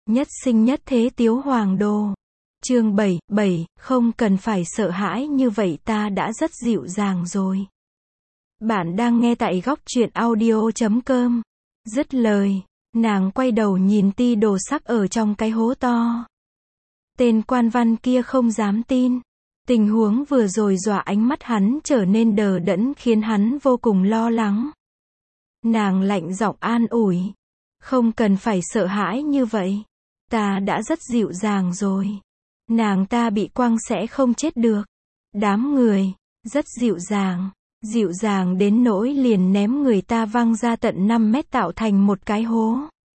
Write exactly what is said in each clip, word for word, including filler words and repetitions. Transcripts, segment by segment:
Nhất sinh nhất thế Tiếu Hoàng Đô. Chương bảy, bảy, không cần phải sợ hãi như vậy, ta đã rất dịu dàng rồi. Bạn đang nghe tại góc truyện audio chấm com. Dứt lời, nàng quay đầu nhìn Ti Đồ Sắc ở trong cái hố to. Tên quan văn kia không dám tin. Tình huống vừa rồi dọa ánh mắt hắn trở nên đờ đẫn khiến hắn vô cùng lo lắng. Nàng lạnh giọng an ủi. Không cần phải sợ hãi như vậy. Ta đã rất dịu dàng rồi. Nàng ta bị quăng sẽ không chết được. Đám người, rất dịu dàng. Dịu dàng đến nỗi liền ném người ta văng ra tận năm mét tạo thành một cái hố.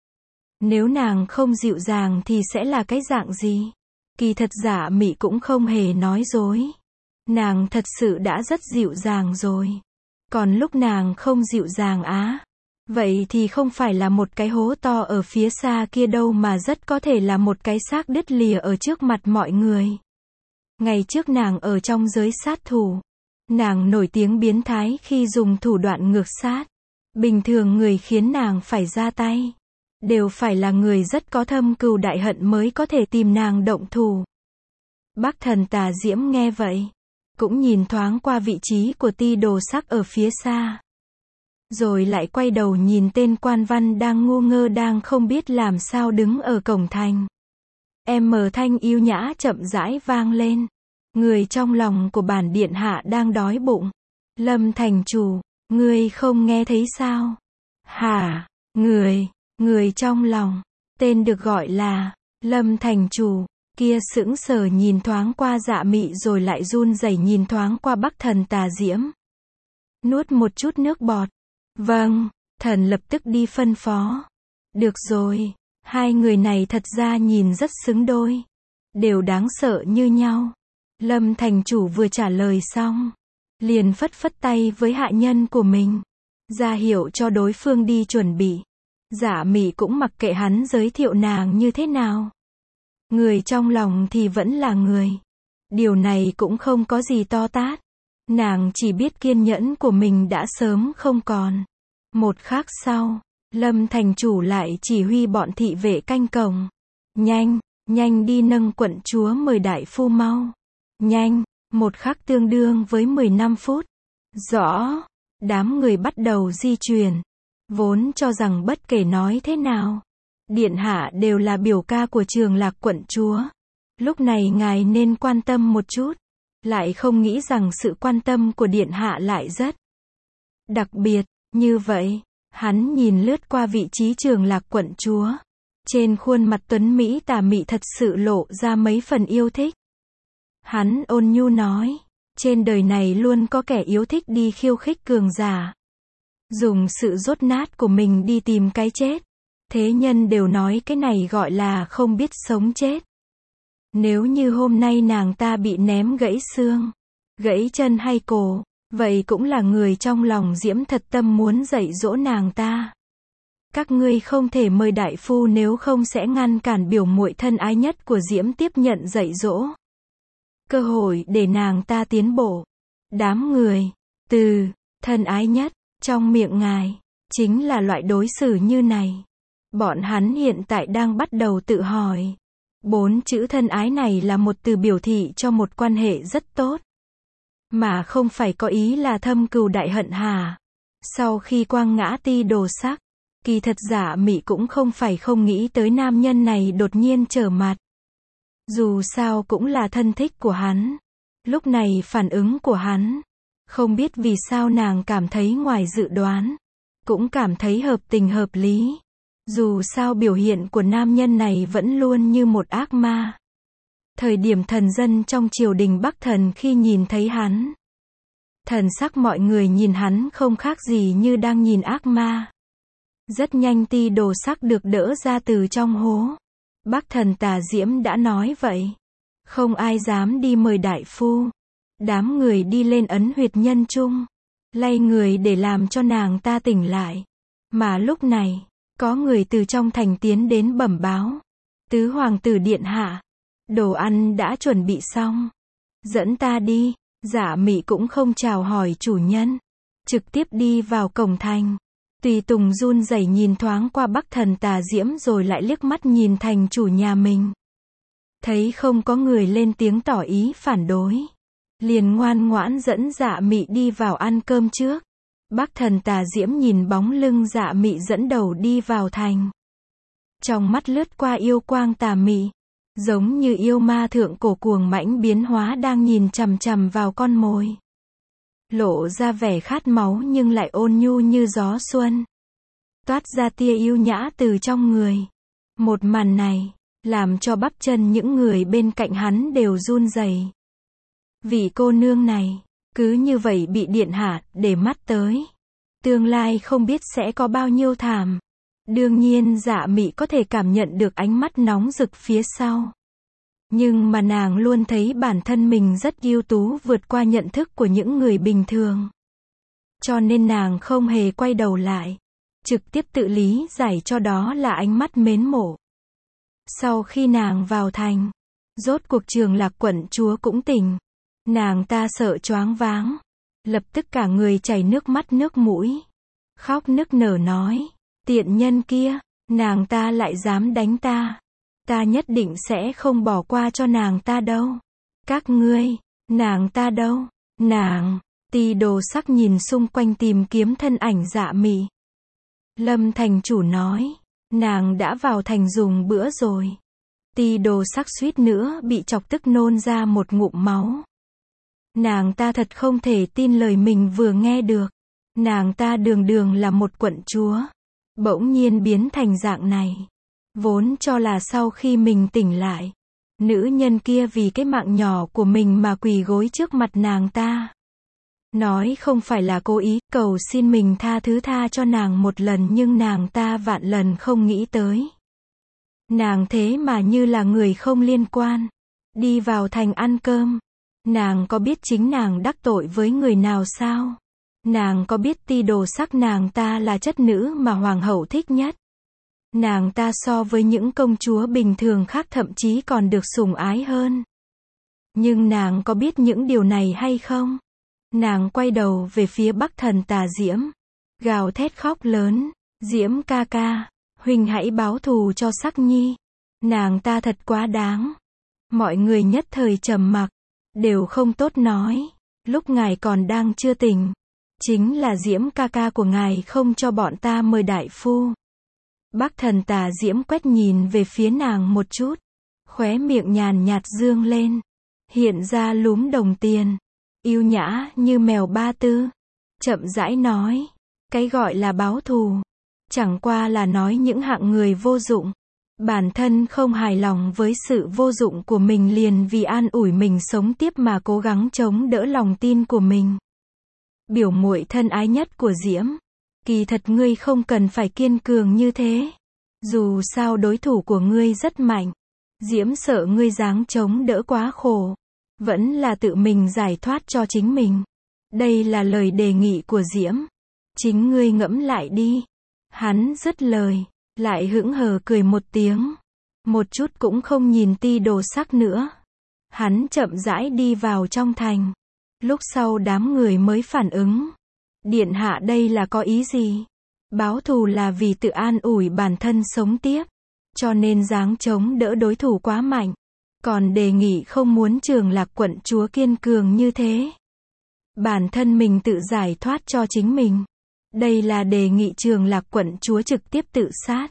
Nếu nàng không dịu dàng thì sẽ là cái dạng gì? Kỳ thật Dạ Mị cũng không hề nói dối. Nàng thật sự đã rất dịu dàng rồi. Còn lúc nàng không dịu dàng á, vậy thì không phải là một cái hố to ở phía xa kia đâu mà rất có thể là một cái xác đứt lìa ở trước mặt mọi người. Ngày trước nàng ở trong giới sát thủ. Nàng nổi tiếng biến thái khi dùng thủ đoạn ngược sát. Bình thường người khiến nàng phải ra tay đều phải là người rất có thâm cừu đại hận mới có thể tìm nàng động thủ. Bắc Thần Tà Diễm nghe vậy, cũng nhìn thoáng qua vị trí của Ti Đồ Sắc ở phía xa. Rồi lại quay đầu nhìn tên quan văn đang ngu ngơ đang không biết làm sao đứng ở cổng thành. Em thanh yêu nhã chậm rãi vang lên. Người trong lòng của bản điện hạ đang đói bụng. Lâm thành chủ, ngươi không nghe thấy sao? Hả? Người, người trong lòng, tên được gọi là Lâm thành chủ, kia sững sờ nhìn thoáng qua Dạ Mị rồi lại run rẩy nhìn thoáng qua Bắc Thần Tà Diễm. Nuốt một chút nước bọt. Vâng, thần lập tức đi phân phó. Được rồi, hai người này thật ra nhìn rất xứng đôi. Đều đáng sợ như nhau. Lâm thành chủ vừa trả lời xong, liền phất phất tay với hạ nhân của mình, ra hiệu cho đối phương đi chuẩn bị. Dạ Mị cũng mặc kệ hắn giới thiệu nàng như thế nào. Người trong lòng thì vẫn là người. Điều này cũng không có gì to tát. Nàng chỉ biết kiên nhẫn của mình đã sớm không còn. Một khắc sau, Lâm thành chủ lại chỉ huy bọn thị vệ canh cổng. Nhanh, nhanh đi nâng quận chúa mời đại phu mau. Nhanh, một khắc tương đương với mười lăm phút. Rõ, đám người bắt đầu di chuyển. Vốn cho rằng bất kể nói thế nào, điện hạ đều là biểu ca của Trường Lạc quận chúa. Lúc này ngài nên quan tâm một chút. Lại không nghĩ rằng sự quan tâm của điện hạ lại rất đặc biệt. Như vậy, hắn nhìn lướt qua vị trí Trường Lạc quận chúa. Trên khuôn mặt tuấn Mỹ tà mị thật sự lộ ra mấy phần yêu thích. Hắn ôn nhu nói, trên đời này luôn có kẻ yêu thích đi khiêu khích cường giả. Dùng sự dốt nát của mình đi tìm cái chết. Thế nhân đều nói cái này gọi là không biết sống chết. Nếu như hôm nay nàng ta bị ném gãy xương, gãy chân hay cổ, vậy cũng là người trong lòng Diễm thật tâm muốn dạy dỗ nàng ta. Các ngươi không thể mời đại phu nếu không sẽ ngăn cản biểu muội thân ái nhất của Diễm tiếp nhận dạy dỗ. Cơ hội để nàng ta tiến bộ. Đám người, từ, thân ái nhất, trong miệng ngài, chính là loại đối xử như này. Bọn hắn hiện tại đang bắt đầu tự hỏi. Bốn chữ thân ái này là một từ biểu thị cho một quan hệ rất tốt. Mà không phải có ý là thâm cừu đại hận hà. Sau khi quang ngã Ti Đồ Sắc, kỳ thật Dạ Mị cũng không phải không nghĩ tới nam nhân này đột nhiên trở mặt. Dù sao cũng là thân thích của hắn. Lúc này phản ứng của hắn, không biết vì sao nàng cảm thấy ngoài dự đoán. Cũng cảm thấy hợp tình hợp lý. Dù sao biểu hiện của nam nhân này vẫn luôn như một ác ma. Thời điểm thần dân trong triều đình Bắc Thần khi nhìn thấy hắn, thần sắc mọi người nhìn hắn không khác gì như đang nhìn ác ma. Rất nhanh Ti Đồ Sắc được đỡ ra từ trong hố. Bắc Thần Tà Diễm đã nói vậy. Không ai dám đi mời đại phu. Đám người đi lên ấn huyệt nhân trung, lay người để làm cho nàng ta tỉnh lại. Mà lúc này, có người từ trong thành tiến đến bẩm báo. Tứ hoàng tử điện hạ, đồ ăn đã chuẩn bị xong. Dẫn ta đi. Dạ Mị cũng không chào hỏi chủ nhân, trực tiếp đi vào cổng thành. Tùy Tùng run rẩy nhìn thoáng qua Bắc Thần Tà Diễm rồi lại liếc mắt nhìn thành chủ nhà mình. Thấy không có người lên tiếng tỏ ý phản đối, liền ngoan ngoãn dẫn Dạ Mị đi vào ăn cơm trước. Bắc Thần Tà Diễm nhìn bóng lưng Dạ Mị dẫn đầu đi vào thành. Trong mắt lướt qua yêu quang tà mị, giống như yêu ma thượng cổ cuồng mãnh biến hóa đang nhìn chằm chằm vào con mồi. Lộ ra vẻ khát máu nhưng lại ôn nhu như gió xuân. Toát ra tia yêu nhã từ trong người. Một màn này, làm cho bắp chân những người bên cạnh hắn đều run rẩy. Vị cô nương này, cứ như vậy bị điện hạ để mắt tới. Tương lai không biết sẽ có bao nhiêu thảm. Đương nhiên Dạ Mị có thể cảm nhận được ánh mắt nóng rực phía sau. Nhưng mà nàng luôn thấy bản thân mình rất ưu tú vượt qua nhận thức của những người bình thường. Cho nên nàng không hề quay đầu lại. Trực tiếp tự lý giải cho đó là ánh mắt mến mộ. Sau khi nàng vào thành, rốt cuộc Trường Lạc quận chúa cũng tỉnh. Nàng ta sợ choáng váng. Lập tức cả người chảy nước mắt nước mũi. Khóc nức nở nói. Tiện nhân kia, nàng ta lại dám đánh ta. Ta nhất định sẽ không bỏ qua cho nàng ta đâu. Các ngươi, nàng ta đâu? Nàng, Ti Đồ Sắc nhìn xung quanh tìm kiếm thân ảnh Dạ Mị. Lâm thành chủ nói, nàng đã vào thành dùng bữa rồi. Ti Đồ Sắc suýt nữa bị chọc tức nôn ra một ngụm máu. Nàng ta thật không thể tin lời mình vừa nghe được. Nàng ta đường đường là một quận chúa, bỗng nhiên biến thành dạng này. Vốn cho là sau khi mình tỉnh lại, nữ nhân kia vì cái mạng nhỏ của mình mà quỳ gối trước mặt nàng ta. Nói không phải là cố ý, cầu xin mình tha thứ tha cho nàng một lần nhưng nàng ta vạn lần không nghĩ tới. Nàng thế mà như là người không liên quan. Đi vào thành ăn cơm. Nàng có biết chính nàng đắc tội với người nào sao? Nàng có biết Ti Đồ Sắc nàng ta là chất nữ mà hoàng hậu thích nhất? Nàng ta so với những công chúa bình thường khác thậm chí còn được sủng ái hơn. Nhưng nàng có biết những điều này hay không? Nàng quay đầu về phía Bắc Thần Tà Diễm, gào thét khóc lớn, Diễm ca ca, huynh hãy báo thù cho Sắc Nhi. Nàng ta thật quá đáng. Mọi người nhất thời trầm mặc, đều không tốt nói, lúc ngài còn đang chưa tỉnh. Chính là Diễm ca ca của ngài không cho bọn ta mời đại phu. Bắc Thần Tà Diễm quét nhìn về phía nàng một chút. Khóe miệng nhàn nhạt dương lên. Hiện ra lúm đồng tiền. Yêu nhã như mèo ba tư. Chậm rãi nói. Cái gọi là báo thù. Chẳng qua là nói những hạng người vô dụng. Bản thân không hài lòng với sự vô dụng của mình liền vì an ủi mình sống tiếp mà cố gắng chống đỡ lòng tin của mình. Biểu muội thân ái nhất của Diễm. Kỳ thật ngươi không cần phải kiên cường như thế. Dù sao đối thủ của ngươi rất mạnh. Diễm sợ ngươi dáng chống đỡ quá khổ. Vẫn là tự mình giải thoát cho chính mình. Đây là lời đề nghị của Diễm. Chính ngươi ngẫm lại đi. Hắn dứt lời, lại hững hờ cười một tiếng. Một chút cũng không nhìn Ti Đồ Sắc nữa. Hắn chậm rãi đi vào trong thành. Lúc sau đám người mới phản ứng. Điện hạ đây là có ý gì? Báo thù là vì tự an ủi bản thân sống tiếp. Cho nên dáng chống đỡ đối thủ quá mạnh. Còn đề nghị không muốn Trường Lạc quận chúa kiên cường như thế. Bản thân mình tự giải thoát cho chính mình. Đây là đề nghị Trường Lạc quận chúa trực tiếp tự sát.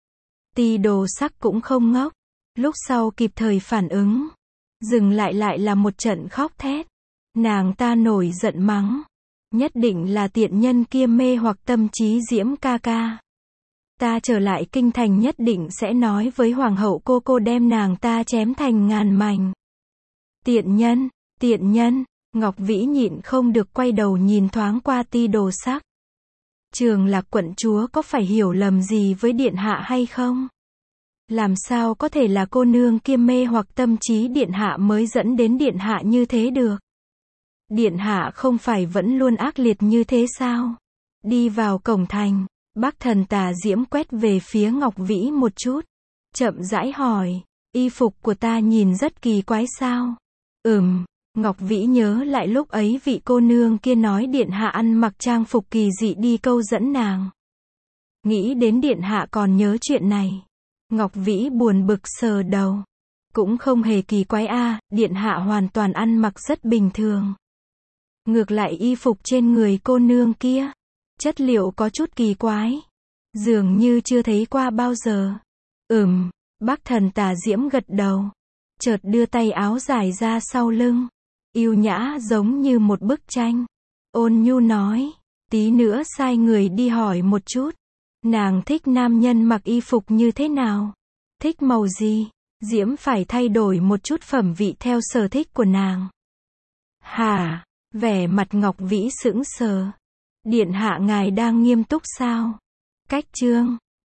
Ti Đồ Sắc cũng không ngốc. Lúc sau kịp thời phản ứng. Dừng lại lại là một trận khóc thét. Nàng ta nổi giận mắng. Nhất định là tiện nhân kia mê hoặc tâm trí Diễm ca ca. Ta trở lại kinh thành nhất định sẽ nói với hoàng hậu cô cô đem nàng ta chém thành ngàn mảnh. Tiện nhân, tiện nhân, Ngọc Vĩ nhịn không được quay đầu nhìn thoáng qua Ti Đồ Sắc. Trường Lạc quận chúa có phải hiểu lầm gì với điện hạ hay không? Làm sao có thể là cô nương kia mê hoặc tâm trí điện hạ mới dẫn đến điện hạ như thế được? Điện hạ không phải vẫn luôn ác liệt như thế sao? Đi vào cổng thành, Bắc Thần Tà Diễm quét về phía Ngọc Vĩ một chút. Chậm rãi hỏi, y phục của ta nhìn rất kỳ quái sao? Ừm, Ngọc Vĩ nhớ lại lúc ấy vị cô nương kia nói điện hạ ăn mặc trang phục kỳ dị đi câu dẫn nàng. Nghĩ đến điện hạ còn nhớ chuyện này. Ngọc Vĩ buồn bực sờ đầu. Cũng không hề kỳ quái a, điện hạ hoàn toàn ăn mặc rất bình thường. Ngược lại y phục trên người cô nương kia, chất liệu có chút kỳ quái. Dường như chưa thấy qua bao giờ. Ừm, Bắc Thần Tà Diễm gật đầu. Chợt đưa tay áo dài ra sau lưng. Yêu nhã giống như một bức tranh. Ôn nhu nói, tí nữa sai người đi hỏi một chút. Nàng thích nam nhân mặc y phục như thế nào? Thích màu gì? Diễm phải thay đổi một chút phẩm vị theo sở thích của nàng. Hả? Vẻ mặt Ngọc Vĩ sững sờ. Điện hạ ngài đang nghiêm túc sao? Cách chương